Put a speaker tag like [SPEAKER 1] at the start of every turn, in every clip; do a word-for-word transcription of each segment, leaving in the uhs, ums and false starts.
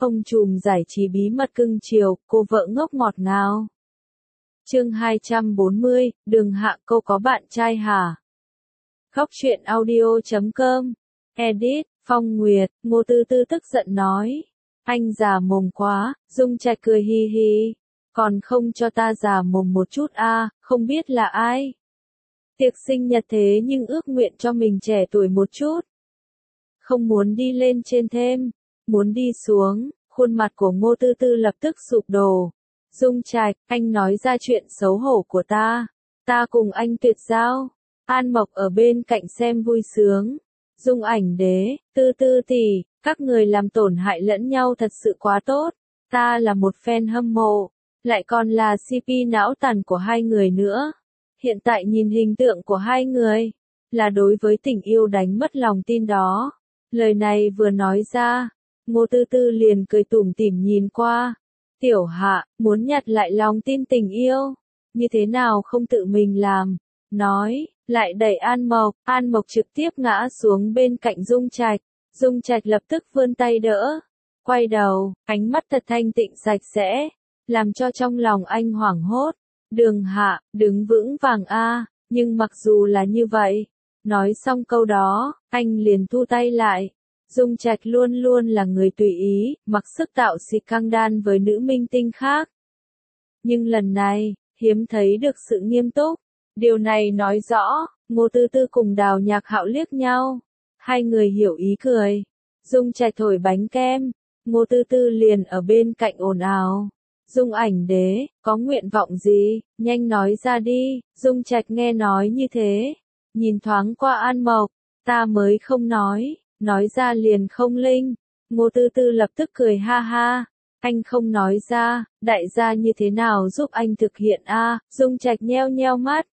[SPEAKER 1] Ông trùm giải trí bí mật cưng chiều, cô vợ ngốc ngọt ngào. Chương hai trăm bốn mươi, Đường Hạ cô có bạn trai hả? Khóc chuyện audio chấm com. Edit, Phong Nguyệt, Ngô Tư Tư tức giận nói. Anh già mồm quá, Dung Trạch cười hi hi. Còn không cho ta già mồm một chút a, à, không biết là ai. Tiệc sinh nhật thế nhưng ước nguyện cho mình trẻ tuổi một chút. Không muốn đi lên trên thêm, muốn đi xuống, khuôn mặt của Ngô Tư Tư lập tức sụp đổ. Dung Trạch, anh nói ra chuyện xấu hổ của ta. Ta cùng anh tuyệt giao. An Mộc ở bên cạnh xem vui sướng. Dung Ảnh Đế, Tư Tư tỷ, các người làm tổn hại lẫn nhau thật sự quá tốt. Ta là một fan hâm mộ, lại còn là xê pê não tàn của hai người nữa. Hiện tại nhìn hình tượng của hai người, là đối với tình yêu đánh mất lòng tin đó. Lời này vừa nói ra, Ngô Tư Tư liền cười tủm tỉm nhìn qua. Tiểu Hạ, muốn nhặt lại lòng tin tình yêu, như thế nào không tự mình làm, nói, lại đẩy An Mộc, An Mộc trực tiếp ngã xuống bên cạnh Dung Trạch, Dung Trạch lập tức vươn tay đỡ, quay đầu, ánh mắt thật thanh tịnh sạch sẽ, làm cho trong lòng anh hoảng hốt, Đường Hạ, đứng vững vàng a, nhưng mặc dù là như vậy, nói xong câu đó, anh liền thu tay lại. Dung Trạch luôn luôn là người tùy ý, mặc sức tạo xì căng đan với nữ minh tinh khác. Nhưng lần này, hiếm thấy được sự nghiêm túc. Điều này nói rõ, Ngô Tư Tư cùng Đào Nhạc Hạo liếc nhau. Hai người hiểu ý cười. Dung Trạch thổi bánh kem, Ngô Tư Tư liền ở bên cạnh ồn ào. Dung Ảnh Đế, có nguyện vọng gì, nhanh nói ra đi. Dung Trạch nghe nói như thế, nhìn thoáng qua An Mộc, ta mới không nói. Nói ra liền không linh. Ngô Tư Tư lập tức cười ha ha. Anh không nói ra, đại gia như thế nào giúp anh thực hiện a? À? Dung Trạch nheo nheo mắt.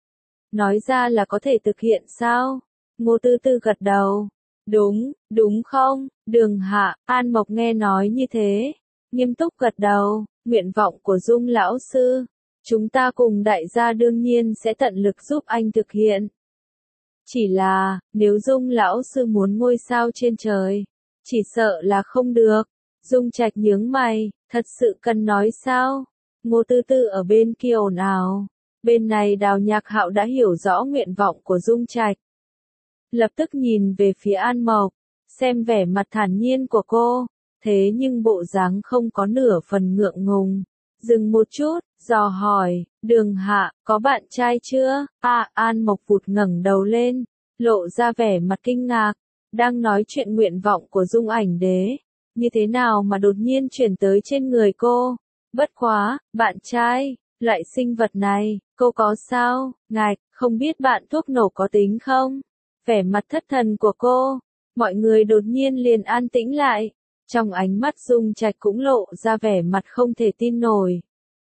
[SPEAKER 1] Nói ra là có thể thực hiện sao? Ngô Tư Tư gật đầu. Đúng, đúng không? Đường Hạ, An Mộc nghe nói như thế, nghiêm túc gật đầu. Nguyện vọng của Dung lão sư, chúng ta cùng đại gia đương nhiên sẽ tận lực giúp anh thực hiện. Chỉ là, nếu Dung lão sư muốn ngôi sao trên trời, chỉ sợ là không được. Dung Trạch nhướng mày, thật sự cần nói sao? Ngô Tư Tư ở bên kia ồn ào. Bên này Đào Nhạc Hạo đã hiểu rõ nguyện vọng của Dung Trạch. Lập tức nhìn về phía An Mộc, xem vẻ mặt thản nhiên của cô, thế nhưng bộ dáng không có nửa phần ngượng ngùng. Dừng một chút, dò hỏi, Đường Hạ, có bạn trai chưa? À, An Mộc vụt ngẩng đầu lên, lộ ra vẻ mặt kinh ngạc, đang nói chuyện nguyện vọng của Dung Ảnh Đế, như thế nào mà đột nhiên chuyển tới trên người cô? Bất quá, bạn trai, loại sinh vật này, cô có sao? Ngạch, không biết bạn thuốc nổ có tính không? Vẻ mặt thất thần của cô, mọi người đột nhiên liền an tĩnh lại. Trong ánh mắt Dung Trạch cũng lộ ra vẻ mặt không thể tin nổi.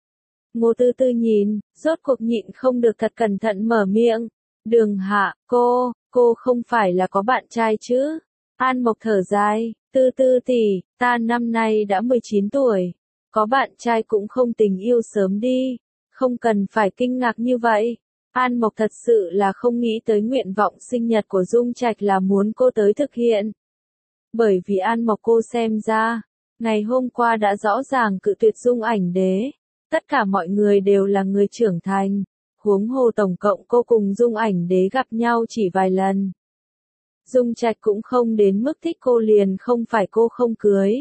[SPEAKER 1] Ngô Tư Tư nhìn, rốt cuộc nhịn không được thật cẩn thận mở miệng. Đường Hạ, cô, cô không phải là có bạn trai chứ? An Mộc thở dài, Tư Tư tỷ, ta năm nay đã mười chín tuổi. Có bạn trai cũng không tình yêu sớm đi. Không cần phải kinh ngạc như vậy. An Mộc thật sự là không nghĩ tới nguyện vọng sinh nhật của Dung Trạch là muốn cô tới thực hiện. Bởi vì An Mộc cô xem ra, ngày hôm qua đã rõ ràng cự tuyệt Dung Ảnh Đế. Tất cả mọi người đều là người trưởng thành. Huống hồ tổng cộng cô cùng Dung Ảnh Đế gặp nhau chỉ vài lần. Dung Trạch cũng không đến mức thích cô liền không phải cô không cưới.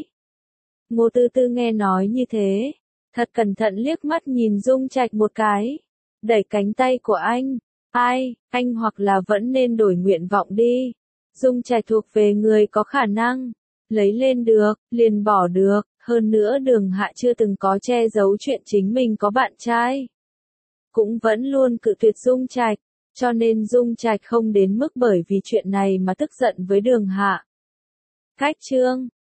[SPEAKER 1] Ngô Tư Tư nghe nói như thế, thật cẩn thận liếc mắt nhìn Dung Trạch một cái, đẩy cánh tay của anh. Ai, anh hoặc là vẫn nên đổi nguyện vọng đi. Dung Trạch thuộc về người có khả năng, lấy lên được, liền bỏ được, hơn nữa Đường Hạ chưa từng có che giấu chuyện chính mình có bạn trai. Cũng vẫn luôn cự tuyệt Dung Trạch, cho nên Dung Trạch không đến mức bởi vì chuyện này mà tức giận với Đường Hạ. Cách chương